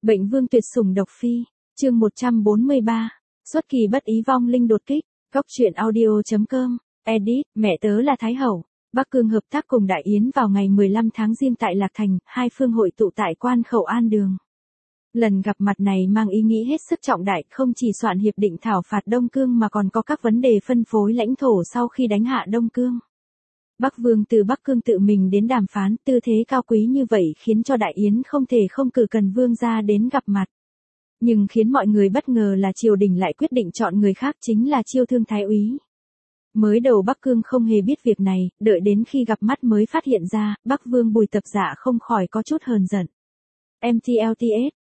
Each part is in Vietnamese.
Bệnh vương tuyệt sủng độc phi, chương 143, xuất kỳ bất ý vong linh đột kích, góc truyện audio.com, edit, mẹ tớ là Thái Hậu. Bắc Cương hợp tác cùng Đại Yến vào ngày 15 tháng Giêng tại Lạc Thành, hai phương hội tụ tại quan khẩu An Đường. Lần gặp mặt này mang ý nghĩa hết sức trọng đại, không chỉ soạn hiệp định thảo phạt Đông Cương mà còn có các vấn đề phân phối lãnh thổ sau khi đánh hạ Đông Cương. Bắc Vương từ Bắc Cương tự mình đến đàm phán, tư thế cao quý như vậy khiến cho Đại Yến không thể không cử Cần Vương ra đến gặp mặt. Nhưng khiến mọi người bất ngờ là triều đình lại quyết định chọn người khác, chính là Chiêu Thương Thái úy. Mới đầu Bắc Cương không hề biết việc này, đợi đến khi gặp mắt mới phát hiện ra, Bắc Vương Bùi Tập Dạ không khỏi có chút hờn giận. MTLTS,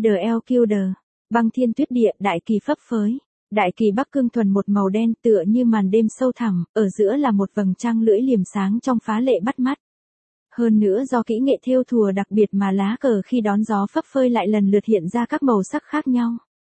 DDLQD, băng thiên tuyết địa, đại kỳ phấp phới. Đại kỳ Bắc Cương thuần một màu đen tựa như màn đêm sâu thẳm, ở giữa là một vầng trăng lưỡi liềm sáng trong phá lệ bắt mắt. Hơn nữa do kỹ nghệ thêu thùa đặc biệt mà lá cờ khi đón gió phấp phới lại lần lượt hiện ra các màu sắc khác nhau.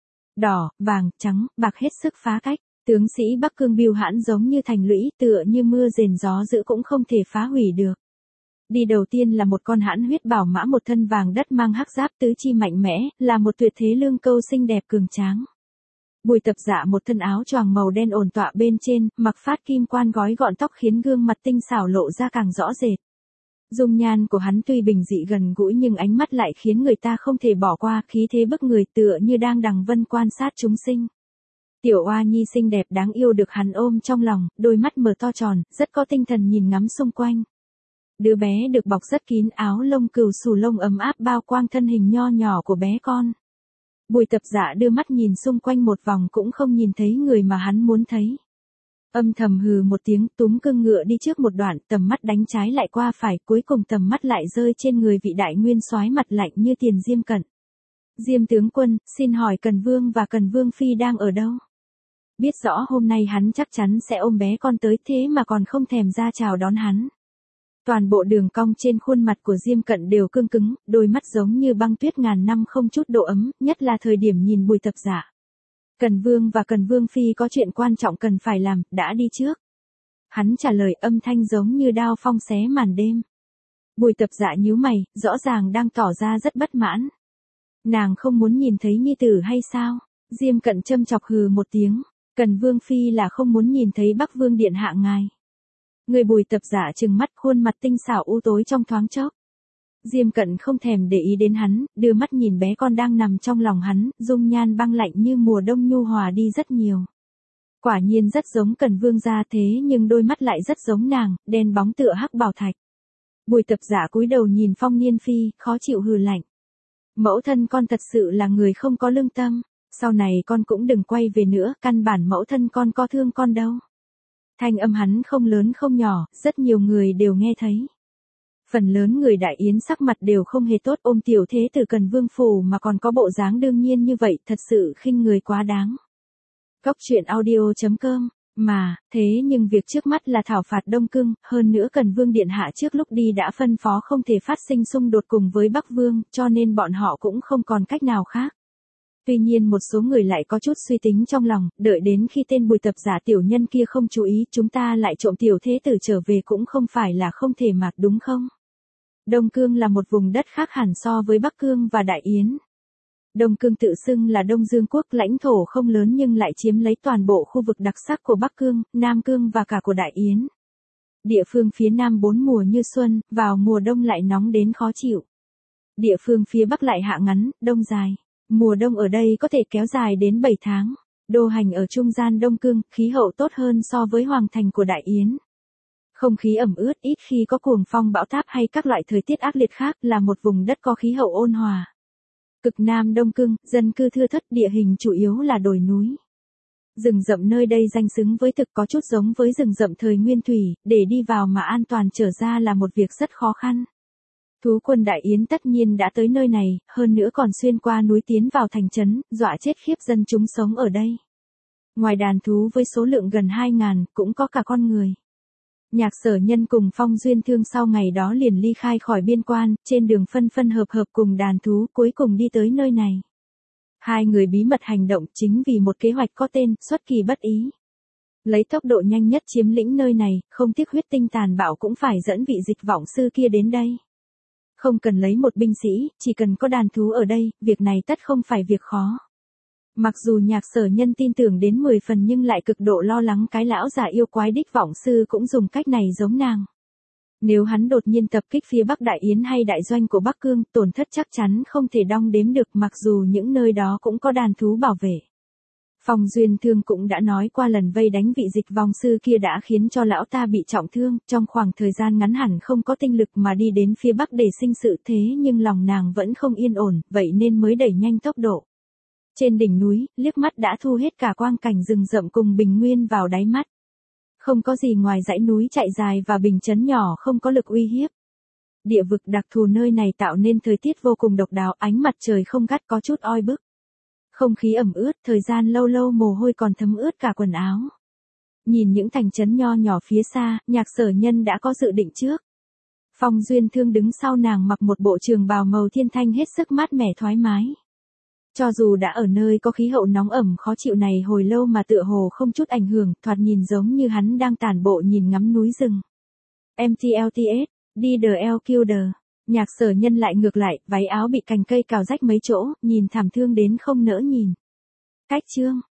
Đỏ, vàng, trắng, bạc hết sức phá cách. Tướng sĩ Bắc Cương bưu hãn giống như thành lũy, tựa như mưa rền gió dữ cũng không thể phá hủy được. Đi đầu tiên là một con hãn huyết bảo mã, một thân vàng đất mang hắc giáp, tứ chi mạnh mẽ, là một tuyệt thế lương câu xinh đẹp cường tráng. Bùi Tập Dạ một thân áo choàng màu đen ổn tọa bên trên, mặc phát kim quan gói gọn tóc khiến gương mặt tinh xảo lộ ra càng rõ rệt. Dung nhan của hắn tuy bình dị gần gũi nhưng ánh mắt lại khiến người ta không thể bỏ qua, khí thế bức người tựa như đang đằng vân quan sát chúng sinh. Tiểu oa nhi xinh đẹp đáng yêu được hắn ôm trong lòng, đôi mắt mở to tròn, rất có tinh thần nhìn ngắm xung quanh. Đứa bé được bọc rất kín, áo lông cừu xù lông ấm áp bao quang thân hình nho nhỏ của bé con. Bùi Tập Dạ đưa mắt nhìn xung quanh một vòng cũng không nhìn thấy người mà hắn muốn thấy. Âm thầm hừ một tiếng, túm cương ngựa đi trước một đoạn, tầm mắt đánh trái lại qua phải, cuối cùng tầm mắt lại rơi trên người vị đại nguyên soái mặt lạnh như tiền Diêm Cận. Diêm tướng quân, xin hỏi Cần Vương và Cần Vương phi đang ở đâu? Biết rõ hôm nay hắn chắc chắn sẽ ôm bé con tới, thế mà còn không thèm ra chào đón hắn. Toàn bộ đường cong trên khuôn mặt của Diêm Cận đều cương cứng, đôi mắt giống như băng tuyết ngàn năm không chút độ ấm, nhất là thời điểm nhìn Bùi Tập Dạ. Cần Vương và Cần Vương phi có chuyện quan trọng cần phải làm, đã đi trước. Hắn trả lời âm thanh giống như đao phong xé màn đêm. Bùi Tập Dạ nhíu mày, rõ ràng đang tỏ ra rất bất mãn. Nàng không muốn nhìn thấy nhi tử hay sao? Diêm Cận châm chọc hừ một tiếng. Cần Vương phi là không muốn nhìn thấy Bắc Vương điện hạ ngài. Người Bùi Tập Dạ trừng mắt, khuôn mặt tinh xảo u tối trong thoáng chốc. Diêm Cận không thèm để ý đến hắn, đưa mắt nhìn bé con đang nằm trong lòng hắn, dung nhan băng lạnh như mùa đông nhu hòa đi rất nhiều. Quả nhiên rất giống Cần Vương gia thế nhưng đôi mắt lại rất giống nàng, đen bóng tựa hắc bảo thạch. Bùi Tập Dạ cúi đầu nhìn Phong Niên phi, khó chịu hừ lạnh. Mẫu thân con thật sự là người không có lương tâm. Sau này con cũng đừng quay về nữa, căn bản mẫu thân con có thương con đâu. Thanh âm hắn không lớn không nhỏ, rất nhiều người đều nghe thấy. Phần lớn người Đại Yến sắc mặt đều không hề tốt, ôm tiểu thế tử Cần Vương phủ mà còn có bộ dáng đương nhiên như vậy, thật sự khinh người quá đáng. Góc truyện audio.com, mà, thế nhưng việc trước mắt là thảo phạt Đông Cương, hơn nữa Cần Vương điện hạ trước lúc đi đã phân phó không thể phát sinh xung đột cùng với Bắc Vương, cho nên bọn họ cũng không còn cách nào khác. Tuy nhiên một số người lại có chút suy tính trong lòng, đợi đến khi tên Bùi Tập Dạ tiểu nhân kia không chú ý, chúng ta lại trộm tiểu thế tử trở về cũng không phải là không thể mà, đúng không? Đông Cương là một vùng đất khác hẳn so với Bắc Cương và Đại Yến. Đông Cương tự xưng là Đông Dương Quốc, lãnh thổ không lớn nhưng lại chiếm lấy toàn bộ khu vực đặc sắc của Bắc Cương, Nam Cương và cả của Đại Yến. Địa phương phía Nam bốn mùa như xuân, vào mùa đông lại nóng đến khó chịu. Địa phương phía Bắc lại hạ ngắn, đông dài. Mùa đông ở đây có thể kéo dài đến 7 tháng. Đô hành ở trung gian Đông Cương, khí hậu tốt hơn so với hoàng thành của Đại Yến. Không khí ẩm ướt, ít khi có cuồng phong bão táp hay các loại thời tiết ác liệt khác, là một vùng đất có khí hậu ôn hòa. Cực Nam Đông Cương, dân cư thưa thớt, địa hình chủ yếu là đồi núi. Rừng rậm nơi đây danh xứng với thực, có chút giống với rừng rậm thời Nguyên Thủy, để đi vào mà an toàn trở ra là một việc rất khó khăn. Thú quân Đại Yến tất nhiên đã tới nơi này, hơn nữa còn xuyên qua núi tiến vào thành trấn, dọa chết khiếp dân chúng sống ở đây. Ngoài đàn thú với số lượng gần 2.000, cũng có cả con người. Nhạc Sở Nhân cùng Phong Duyên Thương sau ngày đó liền ly khai khỏi biên quan, trên đường phân phân hợp hợp cùng đàn thú cuối cùng đi tới nơi này. Hai người bí mật hành động chính vì một kế hoạch có tên, xuất kỳ bất ý. Lấy tốc độ nhanh nhất chiếm lĩnh nơi này, không tiếc huyết tinh tàn bạo cũng phải dẫn vị dịch vọng sư kia đến đây. Không cần lấy một binh sĩ, chỉ cần có đàn thú ở đây, việc này tất không phải việc khó. Mặc dù Nhạc Sở Nhân tin tưởng đến 10 phần nhưng lại cực độ lo lắng cái lão già yêu quái Đích Vọng Sư cũng dùng cách này giống nàng. Nếu hắn đột nhiên tập kích phía Bắc Đại Yến hay đại doanh của Bắc Cương, tổn thất chắc chắn không thể đong đếm được, mặc dù những nơi đó cũng có đàn thú bảo vệ. Phong Duyên Thương cũng đã nói qua lần vây đánh vị Dịch Vong Sư kia đã khiến cho lão ta bị trọng thương, trong khoảng thời gian ngắn hẳn không có tinh lực mà đi đến phía Bắc để sinh sự, thế nhưng lòng nàng vẫn không yên ổn, vậy nên mới đẩy nhanh tốc độ. Trên đỉnh núi, liếc mắt đã thu hết cả quang cảnh rừng rậm cùng bình nguyên vào đáy mắt. Không có gì ngoài dãy núi chạy dài và bình trấn nhỏ không có lực uy hiếp. Địa vực đặc thù nơi này tạo nên thời tiết vô cùng độc đáo, ánh mặt trời không gắt có chút oi bức. Không khí ẩm ướt, thời gian lâu lâu mồ hôi còn thấm ướt cả quần áo. Nhìn những thành trấn nho nhỏ phía xa, Nhạc Sở Nhân đã có dự định trước. Phong Duyên Thương đứng sau nàng mặc một bộ trường bào màu thiên thanh hết sức mát mẻ thoải mái. Cho dù đã ở nơi có khí hậu nóng ẩm khó chịu này hồi lâu mà tựa hồ không chút ảnh hưởng, thoạt nhìn giống như hắn đang tản bộ nhìn ngắm núi rừng. MTLTS, đi the Killer. Nhạc Sở Nhân lại ngược lại, váy áo bị cành cây cào rách mấy chỗ, nhìn thảm thương đến không nỡ nhìn. Cách chương